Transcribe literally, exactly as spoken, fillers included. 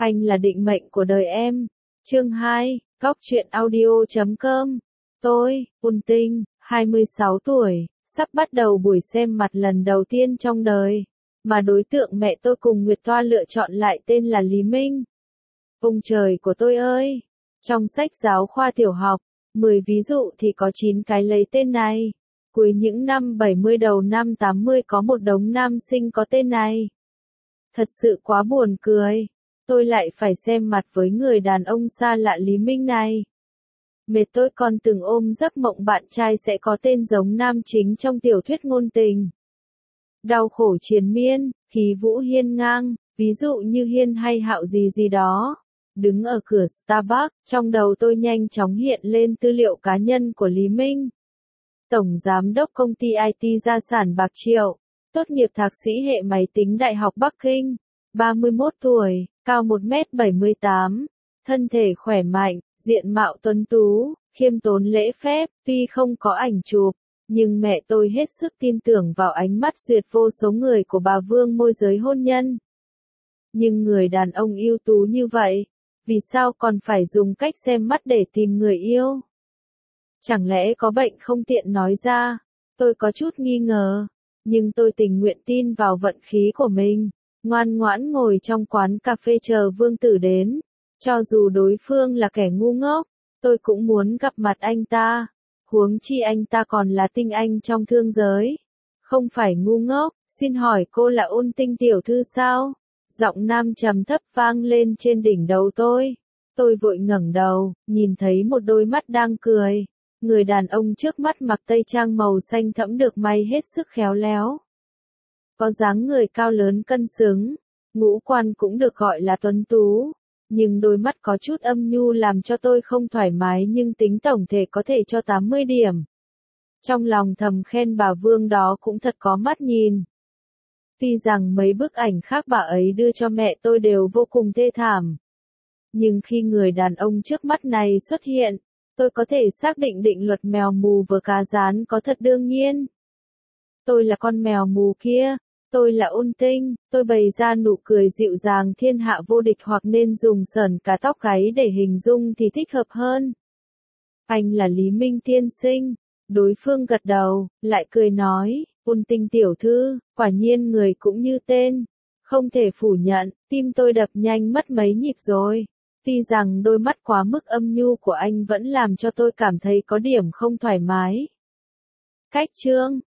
Anh là định mệnh của đời em. Chương hai, Góc truyện audio chấm com. Tôi, Un Tinh, hai mươi sáu tuổi, sắp bắt đầu buổi xem mặt lần đầu tiên trong đời. Mà đối tượng mẹ tôi cùng Nguyệt Toa lựa chọn lại tên là Lý Minh. Ông trời của tôi ơi! Trong sách giáo khoa tiểu học, mười ví dụ thì có chín cái lấy tên này. Cuối những năm bảy mươi đầu năm tám mươi có một đống nam sinh có tên này. Thật sự quá buồn cười. Tôi lại phải xem mặt với người đàn ông xa lạ Lý Minh này. Mệt tôi còn từng ôm giấc mộng bạn trai sẽ có tên giống nam chính trong tiểu thuyết ngôn tình. Đau khổ triền miên, khí vũ hiên ngang, ví dụ như Hiên hay Hạo gì gì đó. Đứng ở cửa Starbucks, trong đầu tôi nhanh chóng hiện lên tư liệu cá nhân của Lý Minh. Tổng giám đốc công ty i tê gia sản bạc triệu, tốt nghiệp thạc sĩ hệ máy tính Đại học Bắc Kinh, ba mươi mốt tuổi, cao một mét bảy mươi tám, thân thể khỏe mạnh, diện mạo tuấn tú, khiêm tốn lễ phép, tuy không có ảnh chụp, nhưng mẹ tôi hết sức tin tưởng vào ánh mắt duyệt vô số người của bà Vương môi giới hôn nhân. Nhưng người đàn ông ưu tú như vậy, vì sao còn phải dùng cách xem mắt để tìm người yêu? Chẳng lẽ có bệnh không tiện nói ra? Tôi có chút nghi ngờ, nhưng tôi tình nguyện tin vào vận khí của mình, ngoan ngoãn ngồi trong quán cà phê chờ Vương Tử đến. Cho dù đối phương là kẻ ngu ngốc, tôi cũng muốn gặp mặt anh ta. Huống chi anh ta còn là tinh anh trong thương giới. Không phải ngu ngốc, xin hỏi cô là Un Tinh tiểu thư sao? Giọng nam trầm thấp vang lên trên đỉnh đầu tôi. Tôi vội ngẩng đầu, nhìn thấy một đôi mắt đang cười. Người đàn ông trước mắt mặc tây trang màu xanh thẫm được may hết sức khéo léo. Có dáng người cao lớn cân xứng, ngũ quan cũng được gọi là tuấn tú. Nhưng đôi mắt có chút âm nhu làm cho tôi không thoải mái nhưng tính tổng thể có thể cho tám mươi điểm. Trong lòng thầm khen bà Vương đó cũng thật có mắt nhìn. Tuy rằng mấy bức ảnh khác bà ấy đưa cho mẹ tôi đều vô cùng thê thảm. Nhưng khi người đàn ông trước mắt này xuất hiện, tôi có thể xác định định luật mèo mù vừa cá rán có thật đương nhiên. Tôi là con mèo mù kia, tôi là Un Tinh, tôi bày ra nụ cười dịu dàng thiên hạ vô địch hoặc nên dùng sờn cả tóc gáy để hình dung thì thích hợp hơn. Anh là Lý Minh tiên sinh. Đối phương gật đầu, lại cười nói, Un Tinh tiểu thư, quả nhiên người cũng như tên. Không thể phủ nhận, tim tôi đập nhanh mất mấy nhịp rồi. Tuy rằng đôi mắt quá mức âm nhu của anh vẫn làm cho tôi cảm thấy có điểm không thoải mái. Cách chương,